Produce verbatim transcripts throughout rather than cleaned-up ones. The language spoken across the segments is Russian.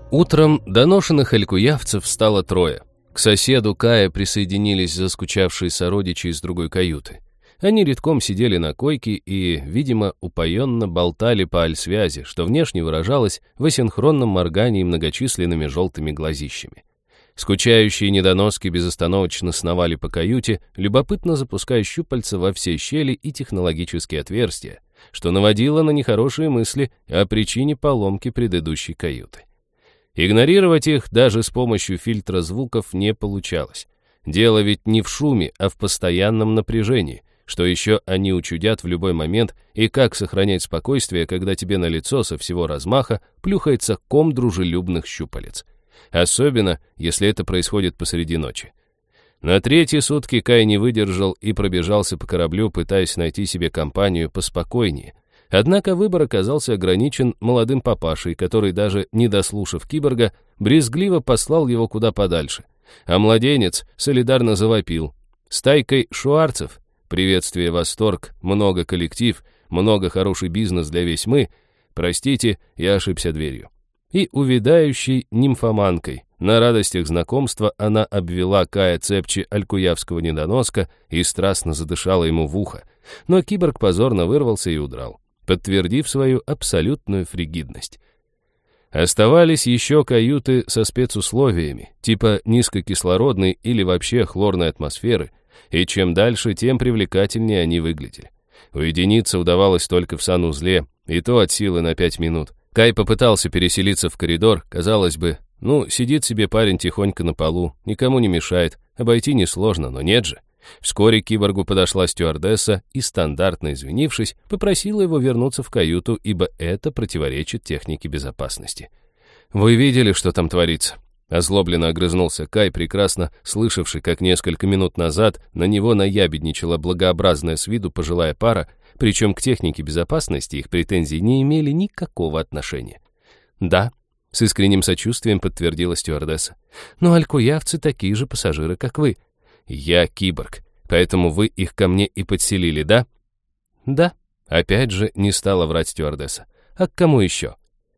Утром доношенных алькуявцев стало трое. К соседу Кая присоединились заскучавшие сородичи из другой каюты. Они редком сидели на койке и, видимо, упоенно болтали по альсвязи, что внешне выражалось в асинхронном моргании многочисленными желтыми глазищами. Скучающие недоноски безостановочно сновали по каюте, любопытно запуская щупальца во все щели и технологические отверстия, что наводило на нехорошие мысли о причине поломки предыдущей каюты. Игнорировать их даже с помощью фильтра звуков не получалось. Дело ведь не в шуме, а в постоянном напряжении, что еще они учудят в любой момент, и как сохранять спокойствие, когда тебе на лицо со всего размаха плюхается ком дружелюбных щупалец. Особенно, если это происходит посреди ночи. На третьи сутки Кай не выдержал и пробежался по кораблю, пытаясь найти себе компанию поспокойнее. Однако выбор оказался ограничен молодым папашей, который, даже не дослушав киборга, брезгливо послал его куда подальше. А младенец солидарно завопил. Стайкой шуарцев, приветствие, восторг, много коллектив, много хороший бизнес для весь мы, простите, я ошибся дверью. И увядающей нимфоманкой. На радостях знакомства она обвела Кая цепче алькуявского недоноска и страстно задышала ему в ухо. Но киборг позорно вырвался и удрал, подтвердив свою абсолютную фригидность. Оставались еще каюты со спецусловиями, типа низкокислородной или вообще хлорной атмосферы, и чем дальше, тем привлекательнее они выглядели. Уединиться удавалось только в санузле, и то от силы на пять минут. Кай попытался переселиться в коридор, казалось бы, ну, сидит себе парень тихонько на полу, никому не мешает, обойти несложно, но нет же. Вскоре к киборгу подошла стюардесса и, стандартно извинившись, попросила его вернуться в каюту, ибо это противоречит технике безопасности. «Вы видели, что там творится?» Озлобленно огрызнулся Кай, прекрасно слышавший, как несколько минут назад на него наябедничала благообразная с виду пожилая пара, причем к технике безопасности их претензий не имели никакого отношения. «Да», — с искренним сочувствием подтвердила стюардесса, «но алькуявцы такие же пассажиры, как вы». «Я киборг, поэтому вы их ко мне и подселили, да?» «Да», — опять же не стала врать стюардесса. «А к кому еще?»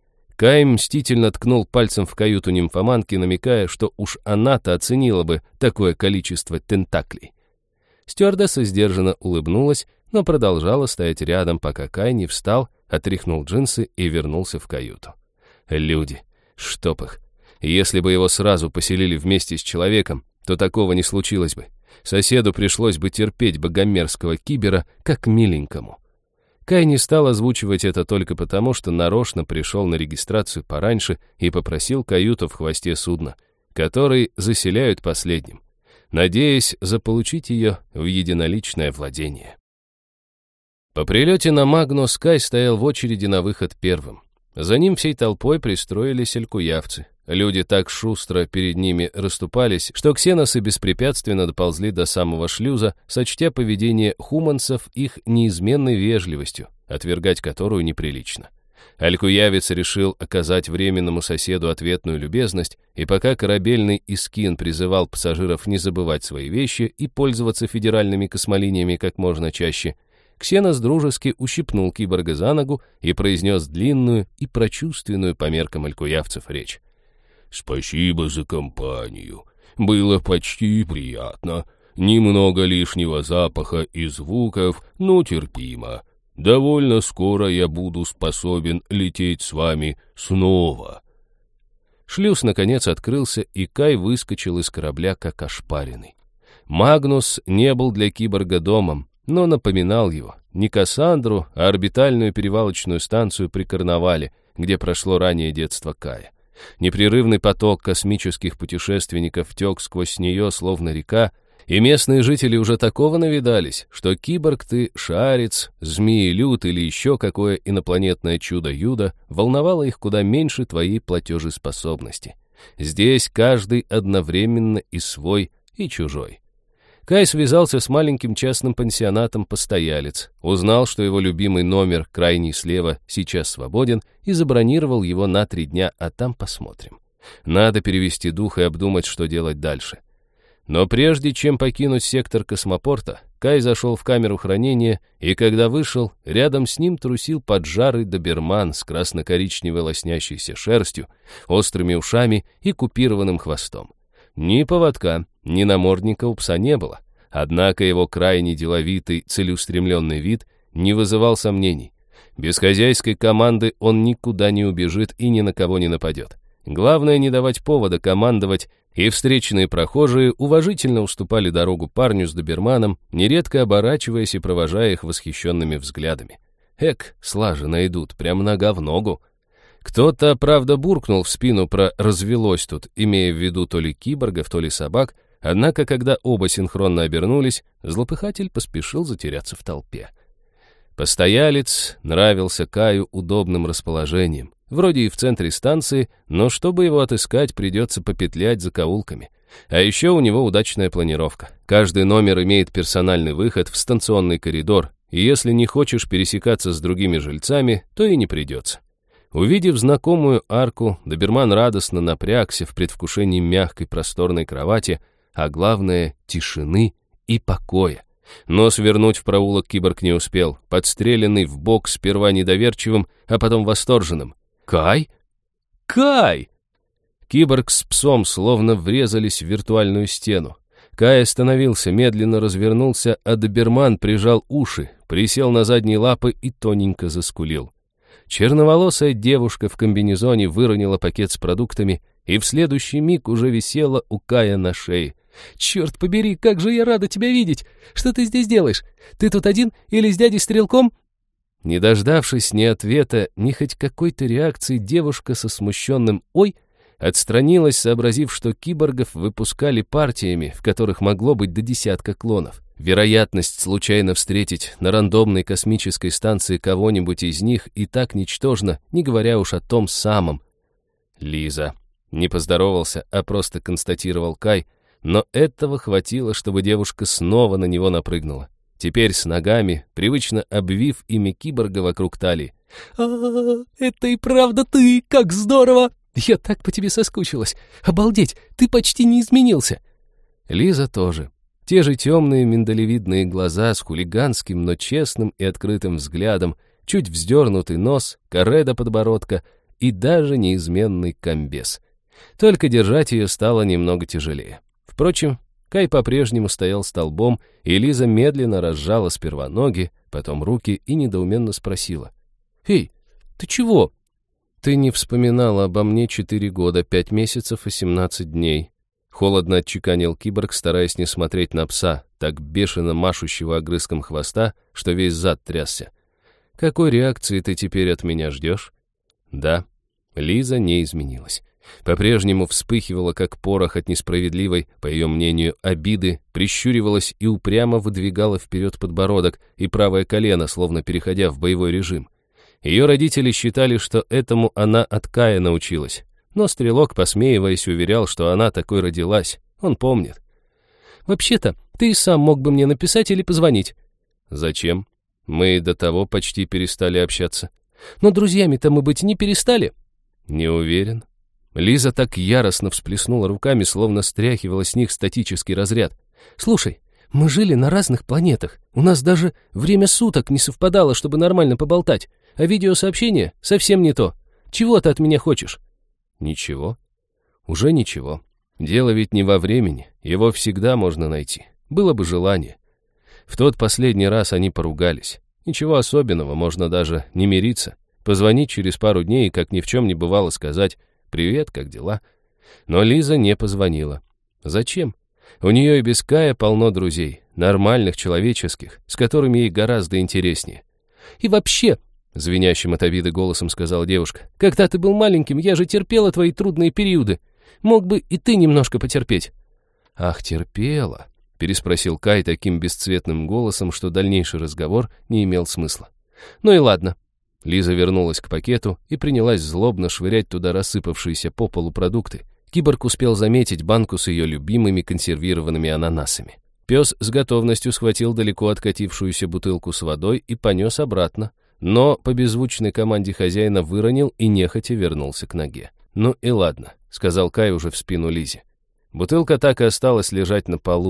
Кай мстительно ткнул пальцем в каюту нимфоманки, намекая, что уж она-то оценила бы такое количество тентаклей. Стюардесса сдержанно улыбнулась, но продолжала стоять рядом, пока Кай не встал, отряхнул джинсы и вернулся в каюту. Люди, чтоб их. Если бы его сразу поселили вместе с человеком, то такого не случилось бы. Соседу пришлось бы терпеть богомерзкого кибера как миленькому. Кай не стал озвучивать это только потому, что нарочно пришел на регистрацию пораньше и попросил каюту в хвосте судна, который заселяют последним, надеясь заполучить ее в единоличное владение. По прилете на Магнус Кай стоял в очереди на выход первым. За ним всей толпой пристроились алькуявцы. Люди так шустро перед ними расступались, что ксеносы беспрепятственно доползли до самого шлюза, сочтя поведение хуманцев их неизменной вежливостью, отвергать которую неприлично. Алькуявец решил оказать временному соседу ответную любезность, и пока корабельный Искин призывал пассажиров не забывать свои вещи и пользоваться федеральными космолиниями как можно чаще, Ксенос дружески ущипнул киборга за ногу и произнес длинную и прочувственную по меркам алькуявцев речь. «Спасибо за компанию. Было почти приятно. Немного лишнего запаха и звуков, но терпимо. Довольно скоро я буду способен лететь с вами снова». Шлюз, наконец, открылся, и Кай выскочил из корабля, как ошпаренный. Магнус не был для киборга домом, но напоминал его. Не Кассандру, а орбитальную перевалочную станцию при карнавале, где прошло раннее детство Кая. Непрерывный поток космических путешественников тек сквозь нее, словно река, и местные жители уже такого навидались, что киборг ты, шарец, змеелюд или еще какое инопланетное чудо-юдо волновало их куда меньше твоей платежеспособности. Здесь каждый одновременно и свой, и чужой. Кай связался с маленьким частным пансионатом «Постоялец», узнал, что его любимый номер, крайний слева, сейчас свободен, и забронировал его на три дня, а там посмотрим. Надо перевести дух и обдумать, что делать дальше. Но прежде чем покинуть сектор космопорта, Кай зашел в камеру хранения, и когда вышел, рядом с ним трусил поджарый доберман с красно-коричневой лоснящейся шерстью, острыми ушами и купированным хвостом. Ни поводка, ни намордника у пса не было, однако его крайне деловитый, целеустремленный вид не вызывал сомнений. Без хозяйской команды он никуда не убежит и ни на кого не нападет. Главное не давать повода командовать, и встречные прохожие уважительно уступали дорогу парню с доберманом, нередко оборачиваясь и провожая их восхищенными взглядами. Эк, слаженно идут, прямо нога в ногу. Кто-то, правда, буркнул в спину про «развелось тут», имея в виду то ли киборгов, то ли собак, однако, когда оба синхронно обернулись, злопыхатель поспешил затеряться в толпе. Постоялец нравился Каю удобным расположением. Вроде и в центре станции, но чтобы его отыскать, придется попетлять закоулками. А еще у него удачная планировка. Каждый номер имеет персональный выход в станционный коридор, и если не хочешь пересекаться с другими жильцами, то и не придется. Увидев знакомую арку, доберман радостно напрягся в предвкушении мягкой просторной кровати, а главное — тишины и покоя. Но свернуть в проулок киборг не успел, подстреленный в бок сперва недоверчивым, а потом восторженным. «Кай? Кай!» Киборг с псом словно врезались в виртуальную стену. Кай остановился, медленно развернулся, а доберман прижал уши, присел на задние лапы и тоненько заскулил. Черноволосая девушка в комбинезоне выронила пакет с продуктами и в следующий миг уже висела у Кая на шее. «Черт побери, как же я рада тебя видеть! Что ты здесь делаешь? Ты тут один или с дядей Стрелком?» Не дождавшись ни ответа, ни хоть какой-то реакции, девушка со смущенным «ой» отстранилась, сообразив, что киборгов выпускали партиями, в которых могло быть до десятка клонов. Вероятность случайно встретить на рандомной космической станции кого-нибудь из них и так ничтожна, не говоря уж о том самом. Лиза. Не поздоровался, а просто констатировал Кай, но этого хватило, чтобы девушка снова на него напрыгнула. Теперь с ногами, привычно обвив ими киборга вокруг талии. «А, это и правда ты, как здорово! Я так по тебе соскучилась! Обалдеть, ты почти не изменился!» Лиза тоже. Те же темные миндалевидные глаза с хулиганским, но честным и открытым взглядом, чуть вздернутый нос, каре до подбородка и даже неизменный комбез. Только держать ее стало немного тяжелее. Впрочем, Кай по-прежнему стоял столбом, и Лиза медленно разжала сперва ноги, потом руки и недоуменно спросила. «Эй, ты чего?» «Ты не вспоминала обо мне четыре года, пять месяцев и семнадцать дней». Холодно отчеканил киборг, стараясь не смотреть на пса, так бешено машущего огрызком хвоста, что весь зад трясся. «Какой реакции ты теперь от меня ждешь?» «Да». Лиза не изменилась. По-прежнему вспыхивала, как порох от несправедливой, по ее мнению, обиды, прищуривалась и упрямо выдвигала вперед подбородок и правое колено, словно переходя в боевой режим. Ее родители считали, что этому она от Кая научилась. Но Стрелок, посмеиваясь, уверял, что она такой родилась. Он помнит. «Вообще-то, ты и сам мог бы мне написать или позвонить». «Зачем? Мы до того почти перестали общаться». «Но друзьями-то мы быть не перестали». «Не уверен». Лиза так яростно всплеснула руками, словно стряхивала с них статический разряд. «Слушай, мы жили на разных планетах. У нас даже время суток не совпадало, чтобы нормально поболтать. А видеосообщение совсем не то. Чего ты от меня хочешь?» «Ничего. Уже ничего. Дело ведь не во времени. Его всегда можно найти. Было бы желание. В тот последний раз они поругались. Ничего особенного, можно даже не мириться. Позвонить через пару дней и, как ни в чем не бывало, сказать «Привет, как дела?». Но Лиза не позвонила. Зачем? У нее и без Кая полно друзей, нормальных, человеческих, с которыми ей гораздо интереснее. «И вообще», — звенящим от обиды голосом сказала девушка, «когда ты был маленьким, я же терпела твои трудные периоды. Мог бы и ты немножко потерпеть». «Ах, терпела», — переспросил Кай таким бесцветным голосом, что дальнейший разговор не имел смысла. «Ну и ладно». Лиза вернулась к пакету и принялась злобно швырять туда рассыпавшиеся по полу продукты. Киборг успел заметить банку с ее любимыми консервированными ананасами. Пес с готовностью схватил далеко откатившуюся бутылку с водой и понес обратно, но по беззвучной команде хозяина выронил и нехотя вернулся к ноге. «Ну и ладно», — сказал Кай уже в спину Лизе. Бутылка так и осталась лежать на полу.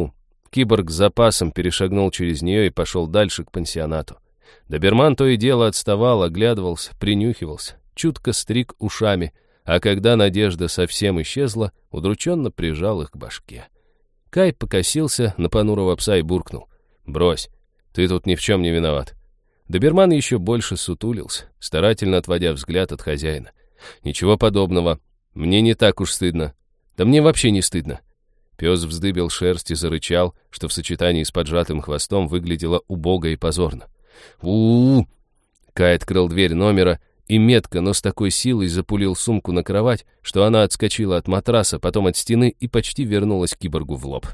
Киборг с запасом перешагнул через нее и пошел дальше к пансионату. Доберман то и дело отставал, оглядывался, принюхивался, чутко стриг ушами, а когда надежда совсем исчезла, удрученно прижал их к башке. Кай покосился на понурого пса и буркнул: «Брось, ты тут ни в чем не виноват». Доберман еще больше сутулился, старательно отводя взгляд от хозяина. «Ничего подобного. Мне не так уж стыдно. Да мне вообще не стыдно». Пес вздыбил шерсть и зарычал, что в сочетании с поджатым хвостом выглядело убого и позорно. «У-у-у!» Кай открыл дверь номера и метко, но с такой силой запулил сумку на кровать, что она отскочила от матраса, потом от стены и почти вернулась киборгу в лоб.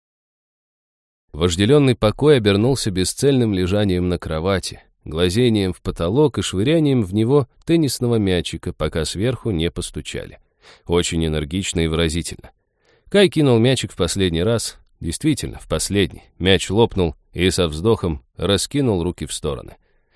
Вожделенный покой обернулся бесцельным лежанием на кровати, глазением в потолок и швырянием в него теннисного мячика, пока сверху не постучали. Очень энергично и выразительно. Кай кинул мячик в последний раз. Действительно, в последний. Мяч лопнул и со вздохом раскинул руки в стороны.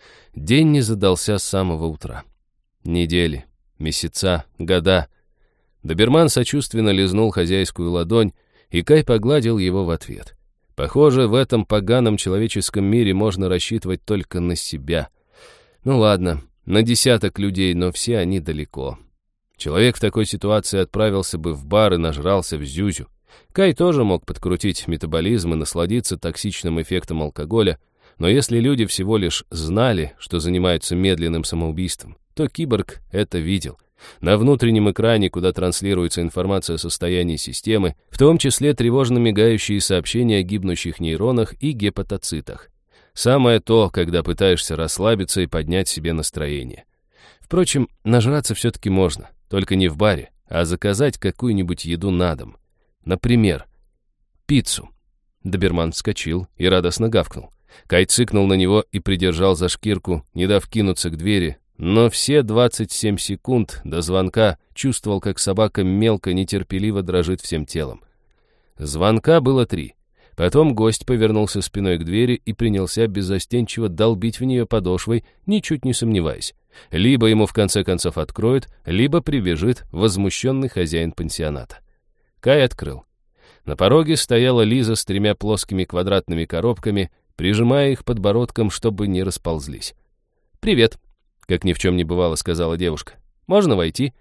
День не задался с самого утра. Недели, месяца, года. Доберман сочувственно лизнул хозяйскую ладонь, и Кай погладил его в ответ. Похоже, в этом поганом человеческом мире можно рассчитывать только на себя. Ну ладно, на десяток людей, но все они далеко. Человек в такой ситуации отправился бы в бар и нажрался в зюзю. Кай тоже мог подкрутить метаболизм и насладиться токсичным эффектом алкоголя, но если люди всего лишь знали, что занимаются медленным самоубийством, то киборг это видел. На внутреннем экране, куда транслируется информация о состоянии системы, в том числе тревожно мигающие сообщения о гибнущих нейронах и гепатоцитах. Самое то, когда пытаешься расслабиться и поднять себе настроение. Впрочем, нажраться все-таки можно, только не в баре, а заказать какую-нибудь еду на дом. Например, пиццу. Доберман вскочил и радостно гавкнул. Кай цыкнул на него и придержал за шкирку, не дав кинуться к двери, но все двадцать семь секунд до звонка чувствовал, как собака мелко, нетерпеливо дрожит всем телом. Звонка было три. Потом гость повернулся спиной к двери и принялся беззастенчиво долбить в нее подошвой, ничуть не сомневаясь. Либо ему в конце концов откроют, либо прибежит возмущенный хозяин пансионата. Кай открыл. На пороге стояла Лиза с тремя плоскими квадратными коробками, прижимая их подбородком, чтобы не расползлись. «Привет», — как ни в чем не бывало, сказала девушка. «Можно войти?»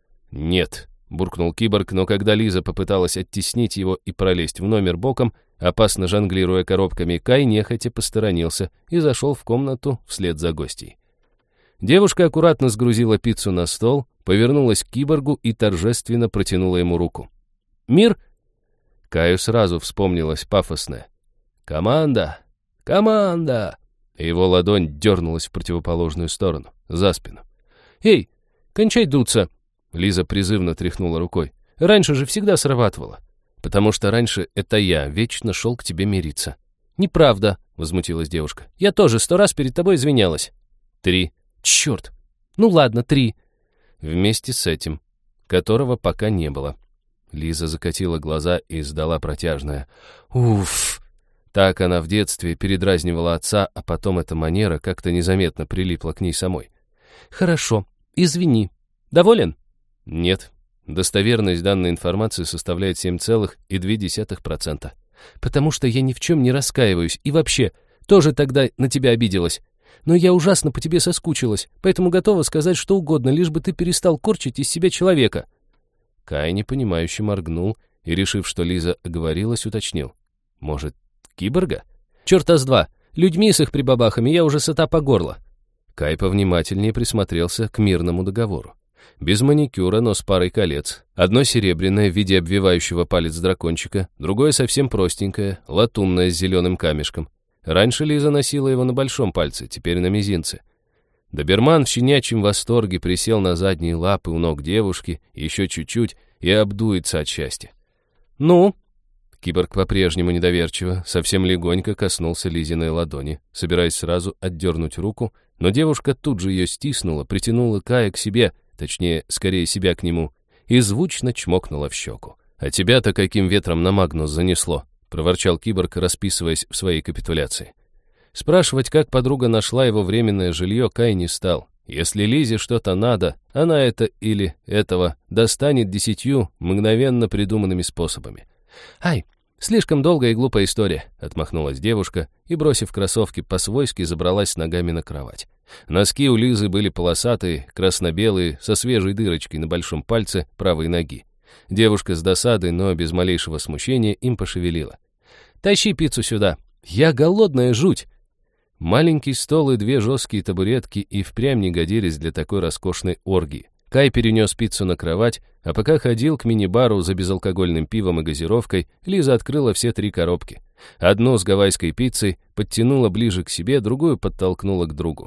«Нет», — буркнул киборг, но когда Лиза попыталась оттеснить его и пролезть в номер боком, опасно жонглируя коробками, Кай нехотя посторонился и зашел в комнату вслед за гостьей. Девушка аккуратно сгрузила пиццу на стол, повернулась к киборгу и торжественно протянула ему руку. «Мир?» Каю сразу вспомнилось пафосное. «Команда! Команда!» Его ладонь дернулась в противоположную сторону, за спину. «Эй, кончай дуться!» Лиза призывно тряхнула рукой. «Раньше же всегда срабатывало». «Потому что раньше это я вечно шел к тебе мириться». «Неправда», — возмутилась девушка. «Я тоже сто раз перед тобой извинялась». «Три». «Черт! Ну ладно, три». Вместе с этим, которого пока не было. Лиза закатила глаза и издала протяжное «Уф». Так она в детстве передразнивала отца, а потом эта манера как-то незаметно прилипла к ней самой. «Хорошо, извини. Доволен?» «Нет. Достоверность данной информации составляет семь целых две десятых процента. Потому что я ни в чем не раскаиваюсь и вообще тоже тогда на тебя обиделась. Но я ужасно по тебе соскучилась, поэтому готова сказать что угодно, лишь бы ты перестал корчить из себя человека». Кай непонимающе моргнул и, решив, что Лиза оговорилась, уточнил. «Может, киборга?» «Черта с два. Людьми с их прибабахами я уже сыта по горло». Кай повнимательнее присмотрелся к мирному договору. Без маникюра, но с парой колец. Одно серебряное в виде обвивающего палец дракончика, другое совсем простенькое, латунное с зеленым камешком. Раньше Лиза носила его на большом пальце, теперь на мизинце. Доберман в щенячьем восторге присел на задние лапы у ног девушки, еще чуть-чуть, и обдуется от счастья. «Ну?» Киборг по-прежнему недоверчиво, совсем легонько коснулся Лизиной ладони, собираясь сразу отдернуть руку, но девушка тут же ее стиснула, притянула Кая к себе, точнее, скорее себя к нему, и звучно чмокнула в щеку. «А тебя-то каким ветром на Магнус занесло?» — проворчал киборг, расписываясь в своей капитуляции. Спрашивать, как подруга нашла его временное жилье, Кай не стал. Если Лизе что-то надо, она это или этого достанет десятью мгновенно придуманными способами. «Ай, «Слишком долгая и глупая история», — отмахнулась девушка и, бросив кроссовки по-свойски, забралась с ногами на кровать. Носки у Лизы были полосатые, красно-белые, со свежей дырочкой на большом пальце правой ноги. Девушка с досадой, но без малейшего смущения им пошевелила. «Тащи пиццу сюда! Я голодная жуть!» Маленький стол и две жесткие табуретки и впрямь не годились для такой роскошной оргии. Кай перенес пиццу на кровать, а пока ходил к мини-бару за безалкогольным пивом и газировкой, Лиза открыла все три коробки. Одну с гавайской пиццей подтянула ближе к себе, другую подтолкнула к другу.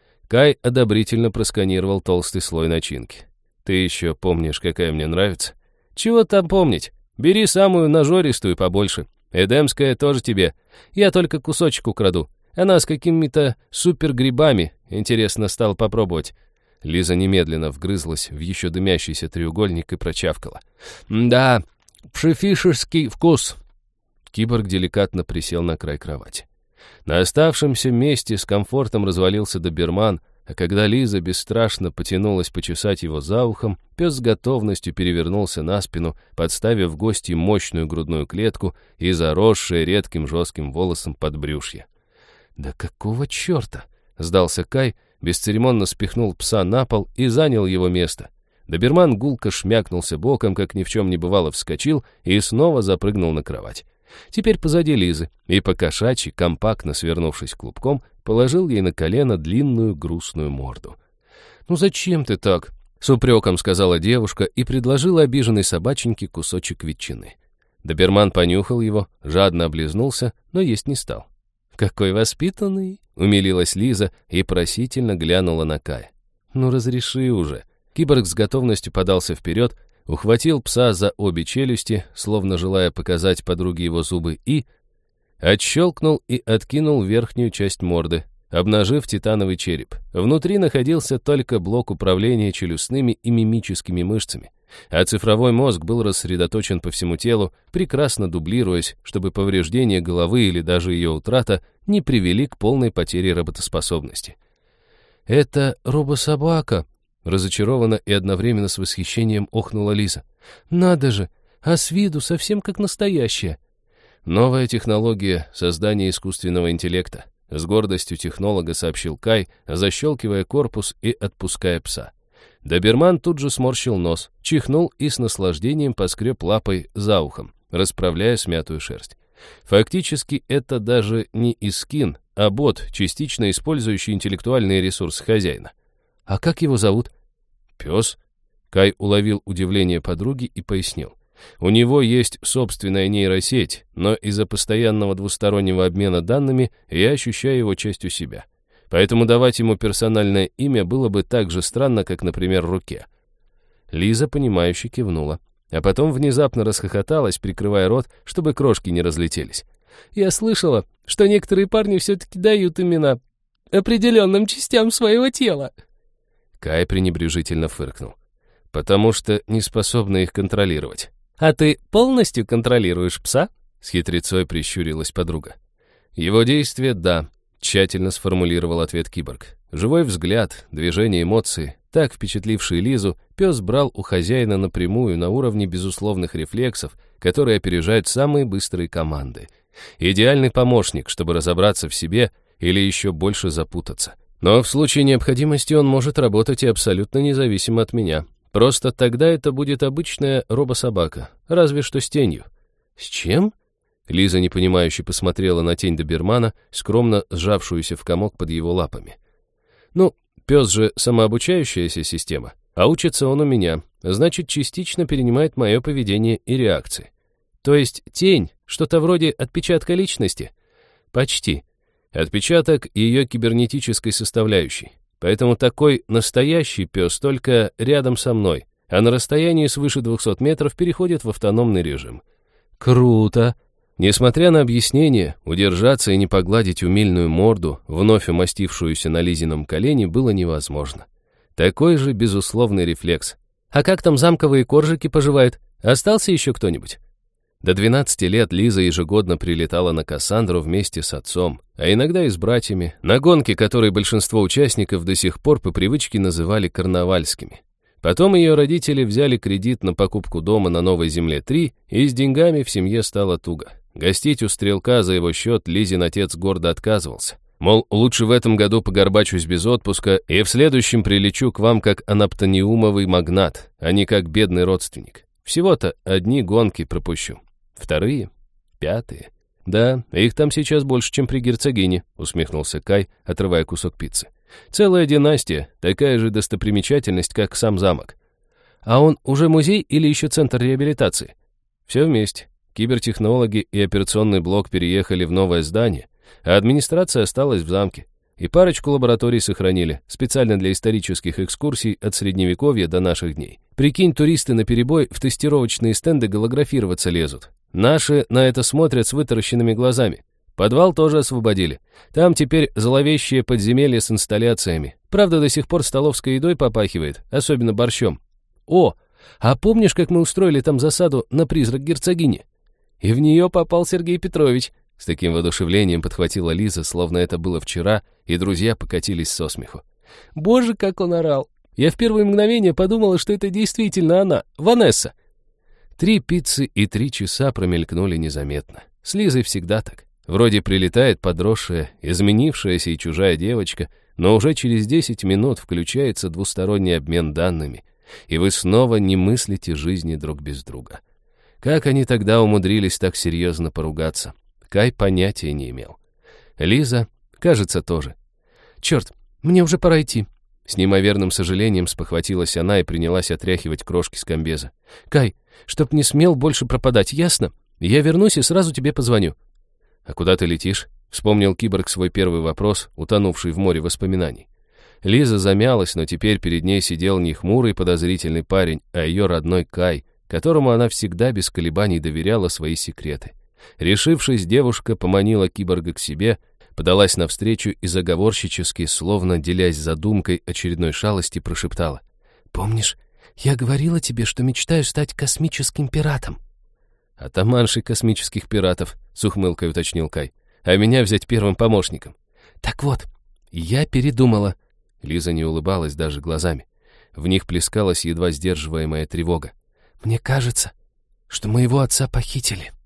Кай одобрительно просканировал толстый слой начинки. «Ты еще помнишь, какая мне нравится?» «Чего там помнить? Бери самую нажористую побольше. Эдемская тоже тебе. Я только кусочек украду. Она с какими-то супергрибами. Интересно стало попробовать». Лиза немедленно вгрызлась в еще дымящийся треугольник и прочавкала. «Да, пшефишерский вкус». Киборг деликатно присел на край кровати. На оставшемся месте с комфортом развалился доберман, а когда Лиза бесстрашно потянулась почесать его за ухом, пес с готовностью перевернулся на спину, подставив гостье мощную грудную клетку и заросшее редким жестким волосом подбрюшье. «Да какого черта?» — сдался Кай, бесцеремонно спихнул пса на пол и занял его место. Доберман гулко шмякнулся боком, как ни в чем не бывало, вскочил и снова запрыгнул на кровать. Теперь позади Лизы, и по-кошачьи, компактно свернувшись клубком, положил ей на колено длинную грустную морду. «Ну зачем ты так?» — с упреком сказала девушка и предложила обиженной собаченьке кусочек ветчины. Доберман понюхал его, жадно облизнулся, но есть не стал. «Какой воспитанный!» — умилилась Лиза и просительно глянула на Кая. «Ну разреши уже». Киборг с готовностью подался вперед, ухватил пса за обе челюсти, словно желая показать подруге его зубы, и отщелкнул и откинул верхнюю часть морды, обнажив титановый череп. Внутри находился только блок управления челюстными и мимическими мышцами, а цифровой мозг был рассредоточен по всему телу, прекрасно дублируясь, чтобы повреждение головы или даже ее утрата не привели к полной потере работоспособности. «Это робособака», — разочарованно и одновременно с восхищением охнула Лиза. «Надо же, а с виду совсем как настоящая». «Новая технология создания искусственного интеллекта», — с гордостью технолога сообщил Кай, защелкивая корпус и отпуская пса. Доберман тут же сморщил нос, чихнул и с наслаждением поскреб лапой за ухом, расправляя смятую шерсть. Фактически это даже не искин, а бот, частично использующий интеллектуальные ресурсы хозяина. «А как его зовут?» «Пес». Кай уловил удивление подруги и пояснил. «У него есть собственная нейросеть, но из-за постоянного двустороннего обмена данными я ощущаю его частью себя. Поэтому давать ему персональное имя было бы так же странно, как, например, руке». Лиза, понимающе кивнула, а потом внезапно расхохоталась, прикрывая рот, чтобы крошки не разлетелись. «Я слышала, что некоторые парни все-таки дают имена определенным частям своего тела». Кай пренебрежительно фыркнул. «Потому что не способна их контролировать». «А ты полностью контролируешь пса?» С хитрецой прищурилась подруга. «Его действия — да», — тщательно сформулировал ответ киборг. Живой взгляд, движения, эмоции, так впечатлившие Лизу, пес брал у хозяина напрямую на уровне безусловных рефлексов, которые опережают самые быстрые команды. Идеальный помощник, чтобы разобраться в себе или еще больше запутаться. Но в случае необходимости он может работать и абсолютно независимо от меня. Просто тогда это будет обычная робособака, разве что с тенью». «С чем?» Лиза непонимающе посмотрела на тень добермана, скромно сжавшуюся в комок под его лапами. «Ну, пес же самообучающаяся система, а учится он у меня, значит, частично перенимает мое поведение и реакции. То есть тень, что-то вроде отпечатка личности?» «Почти. Отпечаток ее кибернетической составляющей. Поэтому такой настоящий пес только рядом со мной, а на расстоянии свыше двухсот метров переходит в автономный режим». «Круто!» Несмотря на объяснение, удержаться и не погладить умильную морду, вновь умастившуюся на Лизином колене, было невозможно. Такой же безусловный рефлекс. «А как там замковые коржики поживают? Остался еще кто-нибудь?» До двенадцати лет Лиза ежегодно прилетала на Кассандру вместе с отцом, а иногда и с братьями, на гонки, которые большинство участников до сих пор по привычке называли карнавальскими. Потом ее родители взяли кредит на покупку дома на Новой Земле три, и с деньгами в семье стало туго. Гостить у стрелка за его счет Лизин отец гордо отказывался. Мол, лучше в этом году погорбачусь без отпуска и в следующем прилечу к вам как анаптониумовый магнат, а не как бедный родственник. Всего-то одни гонки пропущу. Вторые, пятые. Да, их там сейчас больше, чем при герцогине, усмехнулся Кай, отрывая кусок пиццы. Целая династия, такая же достопримечательность, как сам замок. А он уже музей или еще центр реабилитации? Все вместе. Кибертехнологи и операционный блок переехали в новое здание, а администрация осталась в замке. И парочку лабораторий сохранили, специально для исторических экскурсий от Средневековья до наших дней. Прикинь, туристы наперебой в тестировочные стенды голографироваться лезут. Наши на это смотрят с вытаращенными глазами. Подвал тоже освободили. Там теперь зловещее подземелье с инсталляциями. Правда, до сих пор столовской едой попахивает, особенно борщом. О, а помнишь, как мы устроили там засаду на призрак герцогини? И в нее попал Сергей Петрович. С таким воодушевлением подхватила Лиза, словно это было вчера, и друзья покатились со смеху. Боже, как он орал! Я в первое мгновение подумала, что это действительно она, Ванесса. Три пиццы и три часа промелькнули незаметно. С Лизой всегда так. Вроде прилетает подросшая, изменившаяся и чужая девочка, но уже через десять минут включается двусторонний обмен данными, и вы снова не мыслите жизни друг без друга. Как они тогда умудрились так серьезно поругаться? Кай понятия не имел. Лиза, кажется, тоже. «Черт, мне уже пора идти». С неимоверным сожалением спохватилась она и принялась отряхивать крошки с комбеза. «Кай, чтоб не смел больше пропадать, ясно? Я вернусь и сразу тебе позвоню». «А куда ты летишь?» — вспомнил киборг свой первый вопрос, утонувший в море воспоминаний. Лиза замялась, но теперь перед ней сидел не хмурый подозрительный парень, а ее родной Кай, которому она всегда без колебаний доверяла свои секреты. Решившись, девушка поманила киборга к себе, подалась навстречу и заговорщически, словно делясь задумкой очередной шалости, прошептала. «Помнишь, я говорила тебе, что мечтаю стать космическим пиратом?» «Атаманшей космических пиратов», — с ухмылкой уточнил Кай. «А меня взять первым помощником». «Так вот, я передумала». Лиза не улыбалась даже глазами. В них плескалась едва сдерживаемая тревога. «Мне кажется, что моего отца похитили».